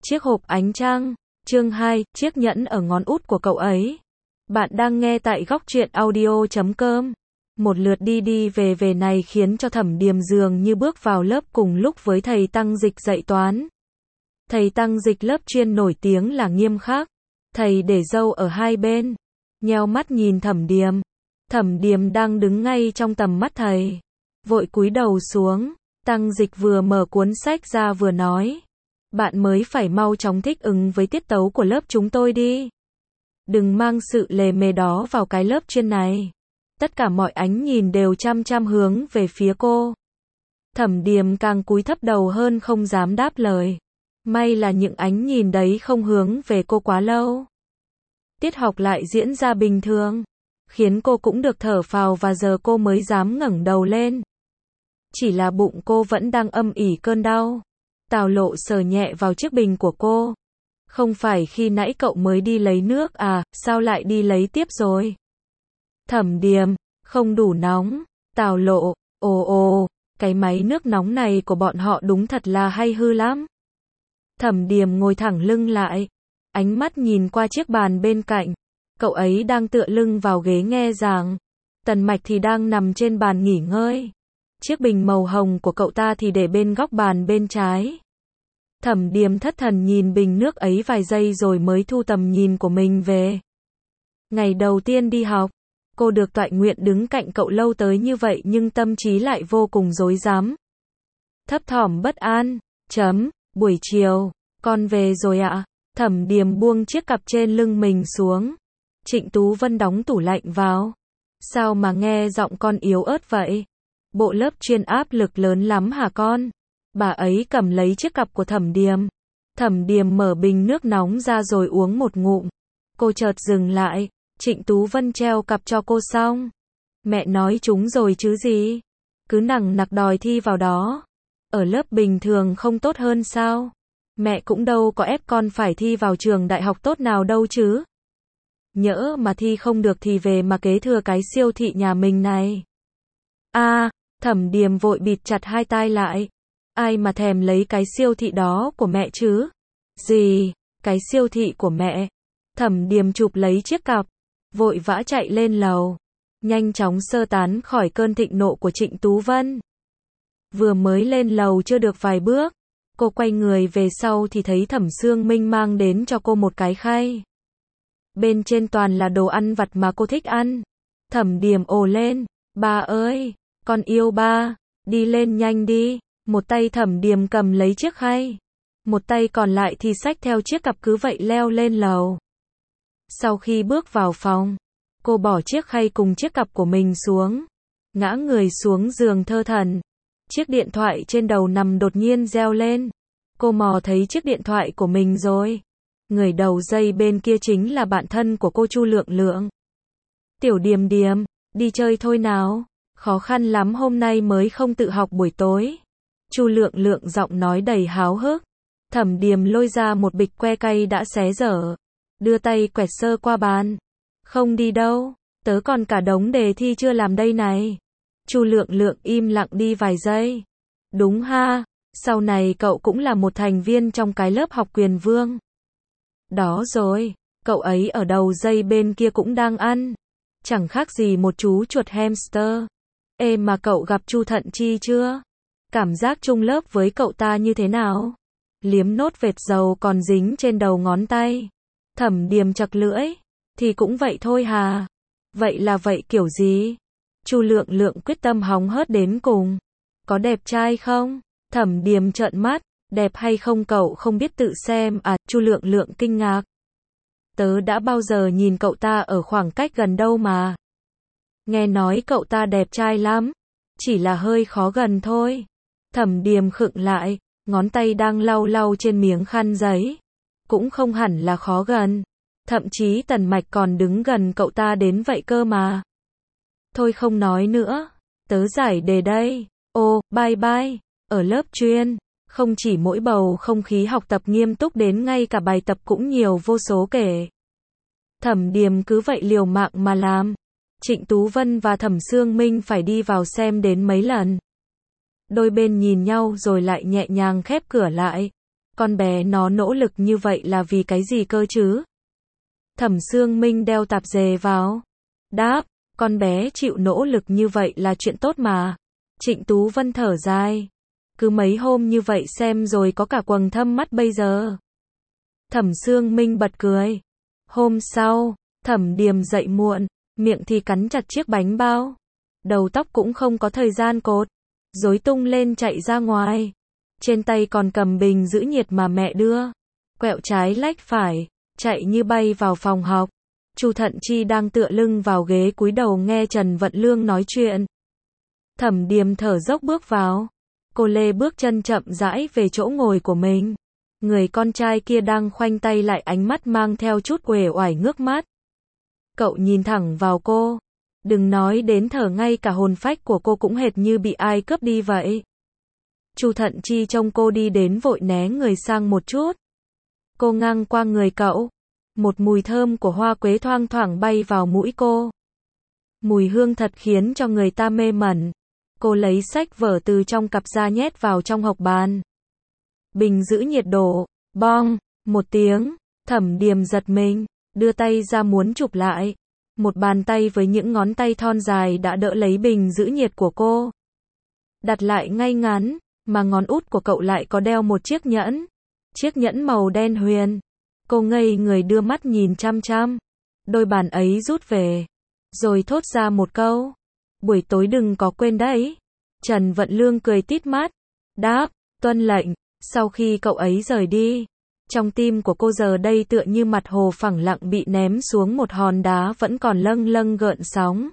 Chiếc hộp ánh trăng, chương 2, chiếc nhẫn ở ngón út của cậu ấy. Bạn đang nghe tại góc truyện audio.com. Một lượt đi về này khiến cho Thẩm Điềm dường như bước vào lớp cùng lúc với thầy Tăng Dịch dạy toán. Thầy Tăng Dịch lớp chuyên nổi tiếng là nghiêm khắc. Thầy để râu ở hai bên, nheo mắt nhìn Thẩm Điềm. Thẩm Điềm đang đứng ngay trong tầm mắt thầy, vội cúi đầu xuống. Tăng Dịch vừa mở cuốn sách ra vừa nói: bạn mới phải mau chóng thích ứng với tiết tấu của lớp chúng tôi đi. Đừng mang sự lề mề đó vào cái lớp chuyên này. Tất cả mọi ánh nhìn đều chăm hướng về phía cô. Thẩm Điềm càng cúi thấp đầu hơn, không dám đáp lời. May là những ánh nhìn đấy không hướng về cô quá lâu. Tiết học lại diễn ra bình thường, khiến cô cũng được thở phào và giờ cô mới dám ngẩng đầu lên. Chỉ là bụng cô vẫn đang âm ỉ cơn đau. Tào Lộ sờ nhẹ vào chiếc bình của cô. Không phải khi nãy cậu mới đi lấy nước à, sao lại đi lấy tiếp rồi? Thẩm Điềm, không đủ nóng. Tào Lộ, ồ, cái máy nước nóng này của bọn họ đúng thật là hay hư lắm. Thẩm Điềm ngồi thẳng lưng lại, ánh mắt nhìn qua chiếc bàn bên cạnh. Cậu ấy đang tựa lưng vào ghế nghe giảng. Tần Mạch thì đang nằm trên bàn nghỉ ngơi. Chiếc bình màu hồng của cậu ta thì để bên góc bàn bên trái. Thẩm Điềm thất thần nhìn bình nước ấy vài giây rồi mới thu tầm nhìn của mình về. Ngày đầu tiên đi học, cô được toại nguyện đứng cạnh cậu lâu tới như vậy nhưng tâm trí lại vô cùng rối rắm. Thấp thỏm bất an. Buổi chiều, con về rồi ạ. Thẩm Điềm buông chiếc cặp trên lưng mình xuống. Trịnh Tú Vân đóng tủ lạnh vào. Sao mà nghe giọng con yếu ớt vậy? Bộ lớp chuyên áp lực lớn lắm hả con? Bà ấy cầm lấy chiếc cặp của Thẩm Điềm. Thẩm Điềm mở bình nước nóng ra rồi uống một ngụm. Cô chợt dừng lại. Trịnh Tú Vân treo cặp cho cô xong. Mẹ nói chúng rồi chứ gì? Cứ nằng nặc đòi thi vào đó. Ở lớp bình thường không tốt hơn sao? Mẹ cũng đâu có ép con phải thi vào trường đại học tốt nào đâu chứ. Nhỡ mà thi không được thì về mà kế thừa cái siêu thị nhà mình này. Thẩm Điềm vội bịt chặt hai tai lại. Ai mà thèm lấy cái siêu thị đó của mẹ chứ? Gì? Cái siêu thị của mẹ? Thẩm Điềm chụp lấy chiếc cặp, vội vã chạy lên lầu, nhanh chóng sơ tán khỏi cơn thịnh nộ của Trịnh Tú Vân. Vừa mới lên lầu chưa được vài bước, cô quay người về sau thì thấy Thẩm Sương Minh mang đến cho cô một cái khay. Bên trên toàn là đồ ăn vặt mà cô thích ăn. Thẩm Điềm ồ lên: ba ơi, con yêu ba, đi lên nhanh đi. Một tay Thẩm Điềm cầm lấy chiếc khay, một tay còn lại thì xách theo chiếc cặp cứ vậy leo lên lầu. Sau khi bước vào phòng, cô bỏ chiếc khay cùng chiếc cặp của mình xuống, ngã người xuống giường thơ thẩn. Chiếc điện thoại trên đầu nằm đột nhiên reo lên. Cô mò thấy chiếc điện thoại của mình rồi. Người đầu dây bên kia chính là bạn thân của cô, Chu Lượng Lượng. Tiểu Điềm Điềm, đi chơi thôi nào. Khó khăn lắm hôm nay mới không tự học buổi tối. Chu Lượng Lượng giọng nói đầy háo hức. Thẩm Điềm lôi ra một bịch que cay đã xé dở, đưa tay quẹt sơ qua bàn. Không đi đâu, tớ còn cả đống đề thi chưa làm đây này. Chu Lượng Lượng im lặng đi vài giây. Đúng ha, sau này cậu cũng là một thành viên trong cái lớp học Quyền Vương. Đó rồi, cậu ấy ở đầu dây bên kia cũng đang ăn. Chẳng khác gì một chú chuột hamster. Ê mà cậu gặp Chu Thận Chi chưa? Cảm giác chung lớp với cậu ta như thế nào? Liếm nốt vệt dầu còn dính trên đầu ngón tay. Thẩm Điềm chặt lưỡi. Thì cũng vậy thôi hà. Vậy là vậy kiểu gì? Chu Lượng Lượng quyết tâm hóng hớt đến cùng. Có đẹp trai không? Thẩm Điềm trợn mắt. Đẹp hay không cậu không biết tự xem à? Chu Lượng Lượng kinh ngạc. Tớ đã bao giờ nhìn cậu ta ở khoảng cách gần đâu mà. Nghe nói cậu ta đẹp trai lắm. Chỉ là hơi khó gần thôi. Thẩm Điềm khựng lại, ngón tay đang lau trên miếng khăn giấy. Cũng không hẳn là khó gần. Thậm chí Tần Mạch còn đứng gần cậu ta đến vậy cơ mà. Thôi không nói nữa. Tớ giải đề đây. Bye. Ở lớp chuyên, không chỉ mỗi bầu không khí học tập nghiêm túc đến ngay cả bài tập cũng nhiều vô số kể. Thẩm Điềm cứ vậy liều mạng mà làm. Trịnh Tú Vân và Thẩm Sương Minh phải đi vào xem đến mấy lần. Đôi bên nhìn nhau rồi lại nhẹ nhàng khép cửa lại. Con bé nó nỗ lực như vậy là vì cái gì cơ chứ? Thẩm Sương Minh đeo tạp dề vào. Đáp, con bé chịu nỗ lực như vậy là chuyện tốt mà. Trịnh Tú Vân thở dài. Cứ mấy hôm như vậy xem rồi có cả quầng thâm mắt bây giờ. Thẩm Sương Minh bật cười. Hôm sau, Thẩm Điềm dậy muộn, miệng thì cắn chặt chiếc bánh bao. Đầu tóc cũng không có thời gian cột, rối tung lên chạy ra ngoài. Trên tay còn cầm bình giữ nhiệt mà mẹ đưa. Quẹo trái lách phải, chạy như bay vào phòng học. Chu Thận Chi đang tựa lưng vào ghế cúi đầu nghe Trần Vận Lương nói chuyện. Thẩm Điềm thở dốc bước vào. Cô lê bước chân chậm rãi về chỗ ngồi của mình. Người con trai kia đang khoanh tay lại, ánh mắt mang theo chút uể oải ngước mắt. Cậu nhìn thẳng vào cô. Đừng nói đến thở, ngay cả hồn phách của cô cũng hệt như bị ai cướp đi vậy. Chu Thận Chi trông cô đi đến vội né người sang một chút. Cô ngang qua người cậu. Một mùi thơm của hoa quế thoang thoảng bay vào mũi cô. Mùi hương thật khiến cho người ta mê mẩn. Cô lấy sách vở từ trong cặp ra nhét vào trong hộc bàn. Bình giữ nhiệt đổ, bong, một tiếng, Thẩm Điềm giật mình, đưa tay ra muốn chụp lại. Một bàn tay với những ngón tay thon dài đã đỡ lấy bình giữ nhiệt của cô. Đặt lại ngay ngắn, mà ngón út của cậu lại có đeo một chiếc nhẫn. Chiếc nhẫn màu đen huyền. Cô ngây người đưa mắt nhìn chăm chăm. Đôi bàn ấy rút về. Rồi thốt ra một câu. Buổi tối đừng có quên đấy. Trần Vận Lương cười tít mắt. Đáp, tuân lệnh. Sau khi cậu ấy rời đi, trong tim của cô giờ đây tựa như mặt hồ phẳng lặng bị ném xuống một hòn đá vẫn còn lâng lâng gợn sóng.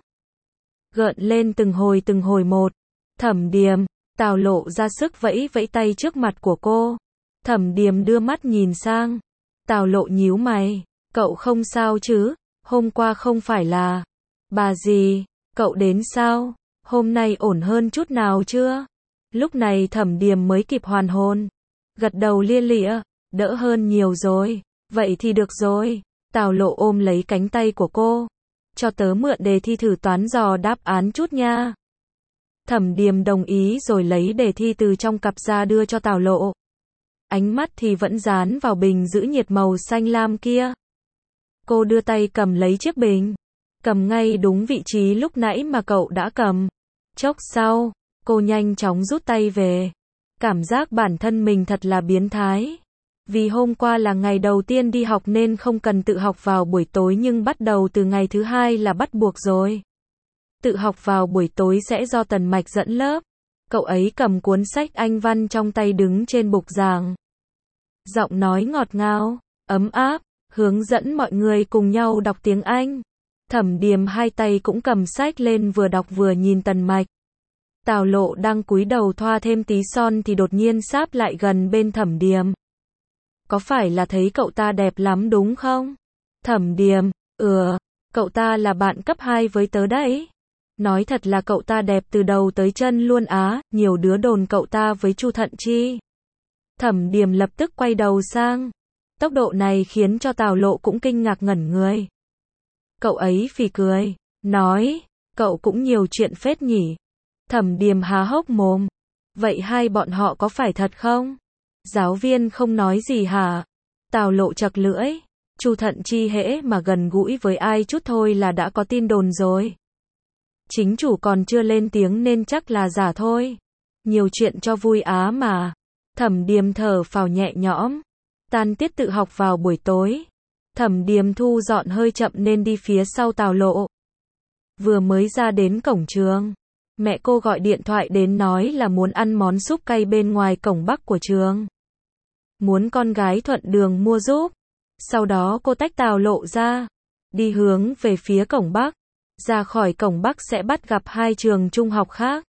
Gợn lên từng hồi một. Thẩm Điềm, Tào Lộ ra sức vẫy vẫy tay trước mặt của cô. Thẩm Điềm đưa mắt nhìn sang. Tào Lộ nhíu mày. Cậu không sao chứ? Hôm qua không phải là... Bà gì? Cậu đến sao? Hôm nay ổn hơn chút nào chưa? Lúc này Thẩm Điềm mới kịp hoàn hồn. Gật đầu lia lịa. Đỡ hơn nhiều rồi. Vậy thì được rồi. Tào Lộ ôm lấy cánh tay của cô. Cho tớ mượn đề thi thử toán dò đáp án chút nha. Thẩm Điềm đồng ý rồi lấy đề thi từ trong cặp ra đưa cho Tào Lộ. Ánh mắt thì vẫn dán vào bình giữ nhiệt màu xanh lam kia. Cô đưa tay cầm lấy chiếc bình. Cầm ngay đúng vị trí lúc nãy mà cậu đã cầm. Chốc sau, cô nhanh chóng rút tay về. Cảm giác bản thân mình thật là biến thái. Vì hôm qua là ngày đầu tiên đi học nên không cần tự học vào buổi tối, nhưng bắt đầu từ ngày thứ hai là bắt buộc rồi. Tự học vào buổi tối sẽ do Tần Mạch dẫn lớp. Cậu ấy cầm cuốn sách Anh văn trong tay đứng trên bục giảng. Giọng nói ngọt ngào, ấm áp, hướng dẫn mọi người cùng nhau đọc tiếng Anh. Thẩm Điềm hai tay cũng cầm sách lên vừa đọc vừa nhìn Tần Mạch. Tào Lộ đang cúi đầu thoa thêm tí son thì đột nhiên sáp lại gần bên Thẩm Điềm. Có phải là thấy cậu ta đẹp lắm đúng không? Thẩm Điềm, cậu ta là bạn cấp 2 với tớ đấy. Nói thật là cậu ta đẹp từ đầu tới chân luôn á, nhiều đứa đồn cậu ta với Chu Thận Chi. Thẩm Điềm lập tức quay đầu sang. Tốc độ này khiến cho Tào Lộ cũng kinh ngạc ngẩn người. Cậu ấy phì cười, nói, cậu cũng nhiều chuyện phết nhỉ. Thẩm Điềm há hốc mồm. Vậy hai bọn họ có phải thật không? Giáo viên không nói gì hả? Tào Lộ chật lưỡi. Chu Thận Chi hễ mà gần gũi với ai chút thôi là đã có tin đồn rồi. Chính chủ còn chưa lên tiếng nên chắc là giả thôi. Nhiều chuyện cho vui á mà. Thẩm Điềm thở phào nhẹ nhõm. Tan tiết tự học vào buổi tối. Thẩm Điềm thu dọn hơi chậm nên đi phía sau Tào Lộ. Vừa mới ra đến cổng trường, mẹ cô gọi điện thoại đến nói là muốn ăn món súp cay bên ngoài cổng Bắc của trường. Muốn con gái thuận đường mua giúp. Sau đó cô tách Tào Lộ ra, đi hướng về phía cổng Bắc. Ra khỏi cổng Bắc sẽ bắt gặp hai trường trung học khác.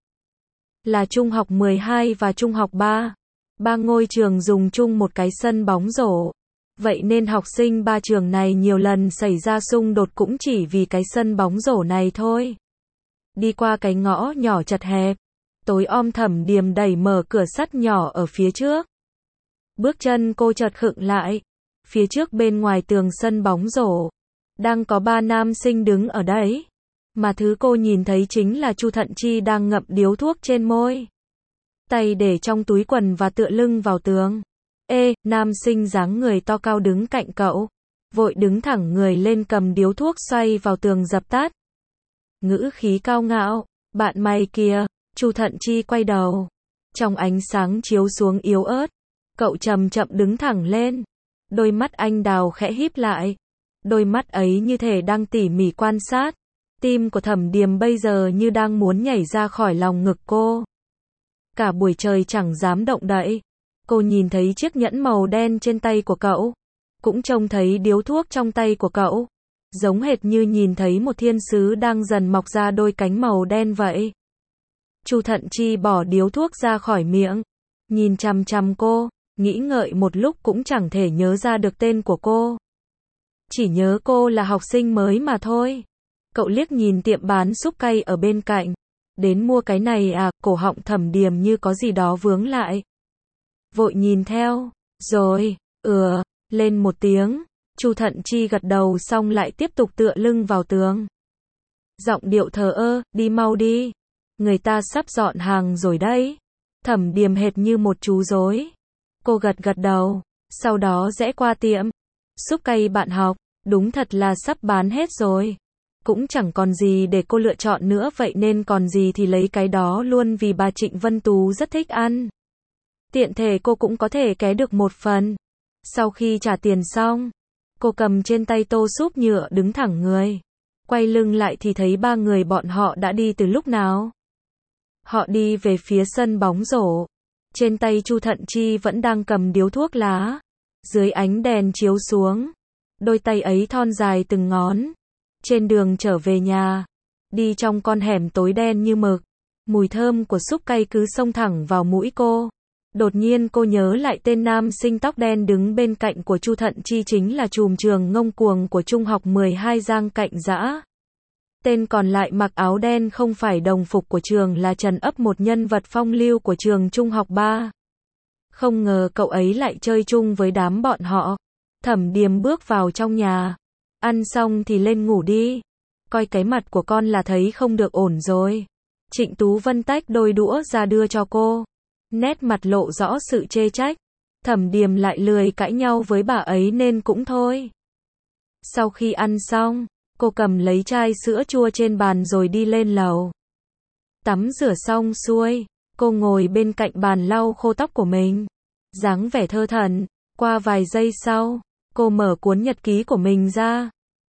Là Trung học 12 và Trung học 3. Ba ngôi trường dùng chung một cái sân bóng rổ. Vậy nên học sinh ba trường này nhiều lần xảy ra xung đột cũng chỉ vì cái sân bóng rổ này thôi. Đi qua cái ngõ nhỏ chật hẹp, tối om Thẩm Điềm đẩy mở cửa sắt nhỏ ở phía trước. Bước chân cô chợt khựng lại. Phía trước bên ngoài tường sân bóng rổ, đang có ba nam sinh đứng ở đấy. Mà thứ cô nhìn thấy chính là Chu Thận Chi đang ngậm điếu thuốc trên môi. Tay để trong túi quần và tựa lưng vào tường. Nam sinh dáng người to cao đứng cạnh cậu. Vội đứng thẳng người lên cầm điếu thuốc xoay vào tường dập tắt. Ngữ khí cao ngạo, bạn mày kìa. Chu Thận Chi quay đầu. Trong ánh sáng chiếu xuống yếu ớt, cậu chậm chậm đứng thẳng lên. Đôi mắt anh đào khẽ híp lại. Đôi mắt ấy như thể đang tỉ mỉ quan sát. Tim của Thẩm Điềm bây giờ như đang muốn nhảy ra khỏi lòng ngực cô. Cả buổi trời chẳng dám động đậy. Cô nhìn thấy chiếc nhẫn màu đen trên tay của cậu. Cũng trông thấy điếu thuốc trong tay của cậu. Giống hệt như nhìn thấy một thiên sứ đang dần mọc ra đôi cánh màu đen vậy. Chu Thận Chi bỏ điếu thuốc ra khỏi miệng. Nhìn chằm chằm cô, nghĩ ngợi một lúc cũng chẳng thể nhớ ra được tên của cô. Chỉ nhớ cô là học sinh mới mà thôi. Cậu liếc nhìn tiệm bán súp cay ở bên cạnh. Đến mua cái này à, cổ họng Thẩm Điềm như có gì đó vướng lại. Vội nhìn theo, rồi, lên một tiếng. Chu Thận Chi gật đầu xong lại tiếp tục tựa lưng vào tường. Giọng điệu thờ ơ, đi mau đi. Người ta sắp dọn hàng rồi đấy. Thẩm Điềm hệt như một chú rối. Cô gật gật đầu, sau đó rẽ qua tiệm. Súp cay bạn học, đúng thật là sắp bán hết rồi. Cũng chẳng còn gì để cô lựa chọn nữa vậy nên còn gì thì lấy cái đó luôn vì bà Trịnh Vân Tú rất thích ăn. Tiện thể cô cũng có thể ké được một phần. Sau khi trả tiền xong, cô cầm trên tay tô súp nhựa đứng thẳng người. Quay lưng lại thì thấy ba người bọn họ đã đi từ lúc nào. Họ đi về phía sân bóng rổ. Trên tay Chu Thận Chi vẫn đang cầm điếu thuốc lá. Dưới ánh đèn chiếu xuống, đôi tay ấy thon dài từng ngón. Trên đường trở về nhà, đi trong con hẻm tối đen như mực, mùi thơm của súp cay cứ xông thẳng vào mũi cô. Đột nhiên cô nhớ lại tên nam sinh tóc đen đứng bên cạnh của Chu Thận Chi chính là trùm trường ngông cuồng của Trung học 12 Giang Cạnh Dã. Tên còn lại mặc áo đen không phải đồng phục của trường là Trần Ấp, một nhân vật phong lưu của trường Trung học 3. Không ngờ cậu ấy lại chơi chung với đám bọn họ. Thẩm Điềm bước vào trong nhà. Ăn xong thì lên ngủ đi. Coi cái mặt của con là thấy không được ổn rồi. Trịnh Tú Vân tách đôi đũa ra đưa cho cô. Nét mặt lộ rõ sự chê trách. Thẩm Điềm lại lười cãi nhau với bà ấy nên cũng thôi. Sau khi ăn xong, cô cầm lấy chai sữa chua trên bàn rồi đi lên lầu. Tắm rửa xong xuôi, cô ngồi bên cạnh bàn lau khô tóc của mình. Dáng vẻ thơ thẩn. Qua vài giây sau, cô mở cuốn nhật ký của mình ra.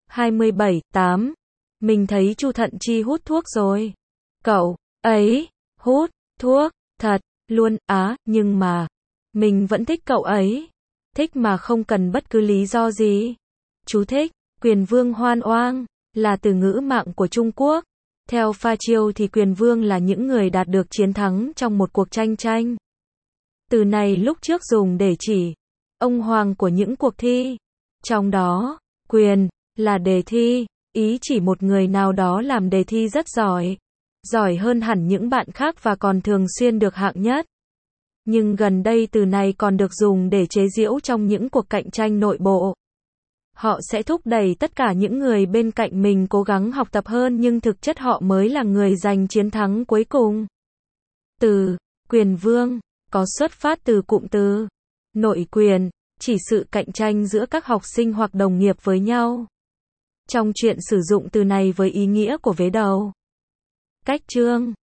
27/8. Mình thấy Chu Thận Chi hút thuốc rồi. Cậu ấy hút thuốc thật luôn á, nhưng mà mình vẫn thích cậu ấy. Thích mà không cần bất cứ lý do gì. Chú thích: quyền vương hoan oang là từ ngữ mạng của Trung Quốc. Theo pha chiêu thì quyền vương là những người đạt được chiến thắng trong một cuộc tranh. Từ này lúc trước dùng để chỉ ông hoàng của những cuộc thi. Trong đó, quyền là đề thi, ý chỉ một người nào đó làm đề thi rất giỏi. Giỏi hơn hẳn những bạn khác và còn thường xuyên được hạng nhất. Nhưng gần đây từ này còn được dùng để chế giễu trong những cuộc cạnh tranh nội bộ. Họ sẽ thúc đẩy tất cả những người bên cạnh mình cố gắng học tập hơn nhưng thực chất họ mới là người giành chiến thắng cuối cùng. Từ quyền vương có xuất phát từ cụm từ nội quyền, chỉ sự cạnh tranh giữa các học sinh hoặc đồng nghiệp với nhau. Trong chuyện sử dụng từ này với ý nghĩa của vế đầu. Cách chương